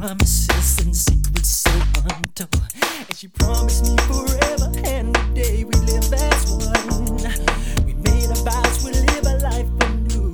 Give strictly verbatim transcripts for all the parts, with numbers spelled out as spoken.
promises and secrets so untold. And she promised me forever and the day we live as one. We made our vows, we live a life anew.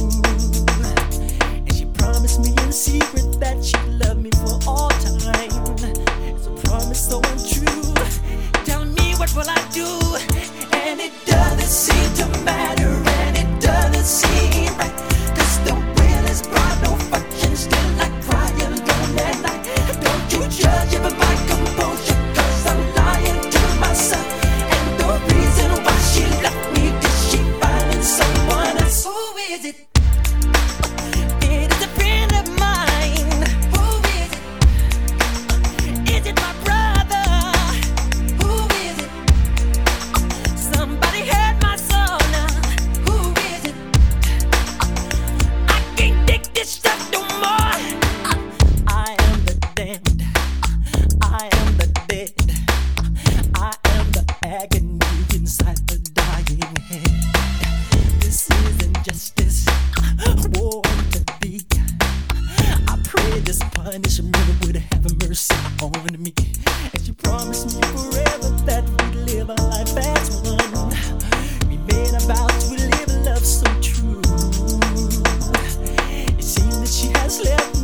And she promised me in secret that she'd love me for all time. It's a promise so untrue. Tell me, what will I do? And it doesn't seem to matter, and it doesn't seem right. Cause the will is bright, no function, still I cry alone at night. Don't you judge it by my composure, cause I'm lying to myself. And the reason why she left me, is she finding someone else? Who is it? It is a friend of mine. Who is it? Is it my brother? Who is it? Somebody hurt my soul now. Who is it? I can't take this stuff no more. I am the damned. I am the dead. I am the agony inside the dying head. This isn't justice. War to be. I pray this punishment would have mercy on me. And she promised me forever that we'd live a life as one. We made our vows, we live a love so true. It seems that she has left